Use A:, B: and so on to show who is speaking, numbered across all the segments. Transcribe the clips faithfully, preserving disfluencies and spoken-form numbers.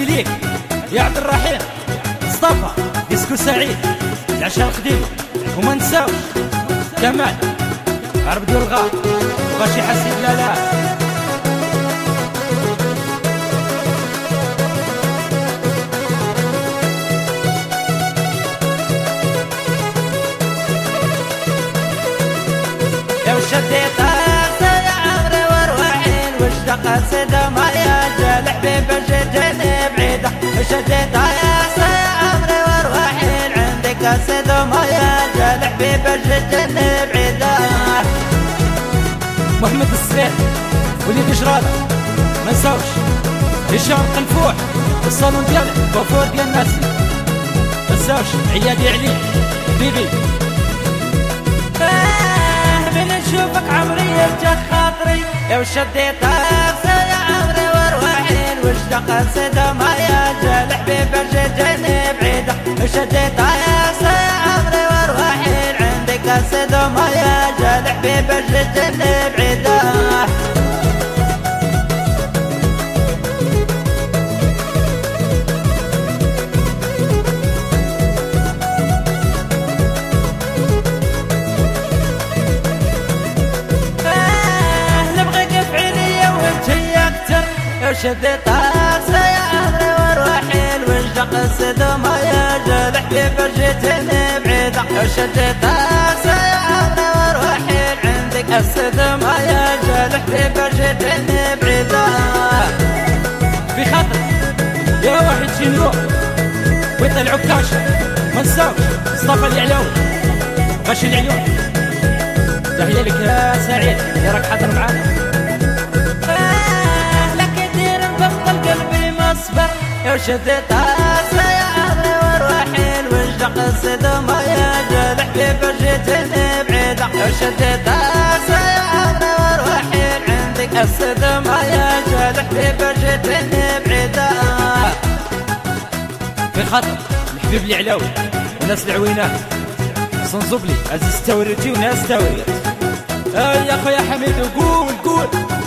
A: هذه ليك يا عبد الرحيم مصطفى ديسكو سعيد العشاء القديم، وما نساوش كمال عرب ديال الغار وغاشي حسيب لا لا
B: لو شديت راسي يا عمري وروحين واشتاق سيدة ما يا الحبيب جيتني بعيدة. شديت راسي يا عمري وروحين عندك سيدة ما يا الحبيب جيتني بعيدة.
A: محمد الصغير وليد جرالة ما نساوش هشام قنفوح والصالون ديالك وفور ديال الناس ما نساوش عيادي علي بيبي.
B: نشوفك عمري يرجع خاطري لو شديت راسي يا عمري وروحين واشتاق سيدة ما يا الحبيب جيتني بعيدة. شديت راسي يا عمري وروحين عندك سيدة ما يا الحبيب جيتني بعيدة. شديت راسي يا عمري وروحين واشتاق سيدة ما يا الحبيب جيتني بعيدة. شديت راسي يا عمري وروحين عندك السيدة ما يا الحبيب جيتني بعيدة.
A: في خاطر يا واحد شي نروح ويطلعوا كاشة ما نساوش مصطفى اليعلوي غاشي العيون. تحية لك يا سعيد يا راك حاضر معانا.
B: يا شديت راسي يا عمري وروحين واشتاق سيدة ما يا الحبيب جيتني بعيدة. يا شديت راسي يا عمري وروحين عندك السيدة ما يا الحبيب جيتني بعيدة.
A: في خاطر الحبيب العلاوي وناس العوينات صنزبلي عزيز التوريتي وناس توريت. يا خويا حميد قول قول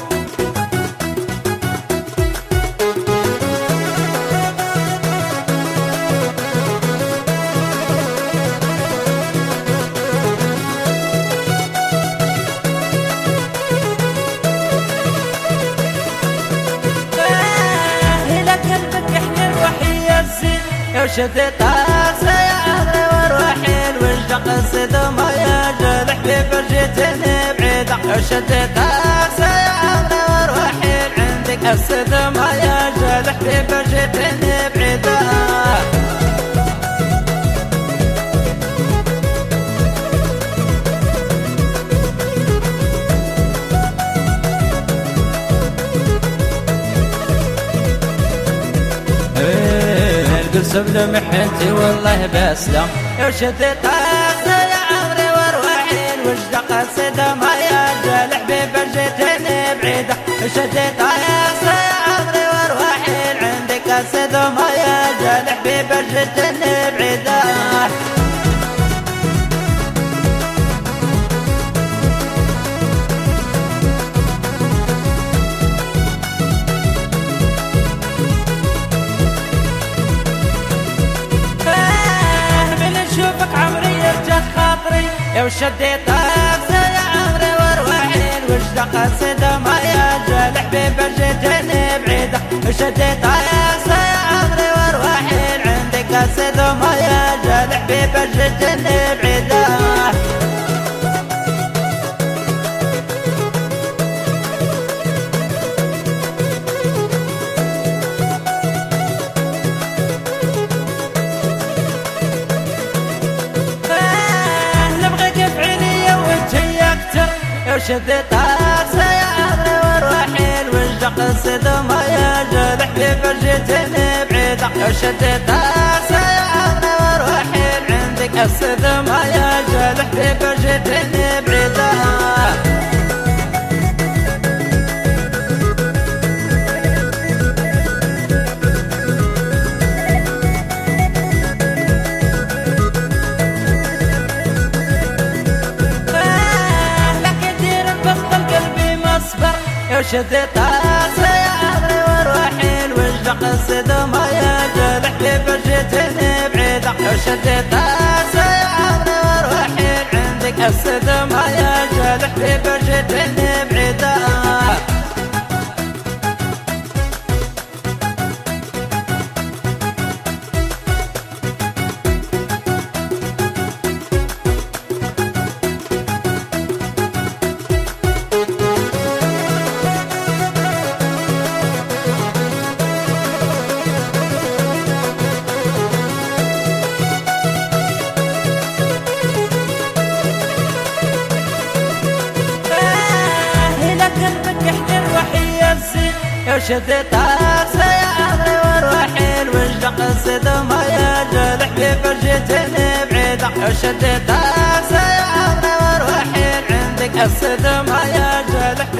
B: شديت راسي يا عمري وروحين واشتاق سيدة ما يا الحبيب جيتني بعيدة. شديت راسي يا عمري وروحين عندك السيدة ما يا الحبيب جيتني بعيدة.
A: سبل محنتي والله بسلم.
B: شديت راسي يا عمري وروحين واشتاق سيدة ما يا الحبيب جيتني بعيدة. شديت راسي يا عمري وروحين عندك سيدة ما يا الحبيب جيتني بعيدة. لو شديت راسي يا عمري وروحين واشتاق سيدة ما يا الحبيب جيتني بعيدة. شديت راسي يا عمري وروحين عندك سيدة ما يا الحبيب جيتني بعيدة. شديت راسي يا عمري وروحين واشتاق سيدة ما يا الحبيب جيتني بعيدة. شديت راسي يا عمري وروحين عندك السيدة ما يا الحبيب جيتني بعيدة. شديت راسي يا عمري وروحين واشتاق قصد ما يجل حبيب جيتني بعيدة وشديت راسي يا عمري وروحي عندك قصد ما يجل حبيب جيتني بعيدة وشديت راسي يا عمري وروحي الوجد قصد ما يجل حبيب جيتني بعيدة وشديت راسي يا عمري وروحي عندك قصد ما يجل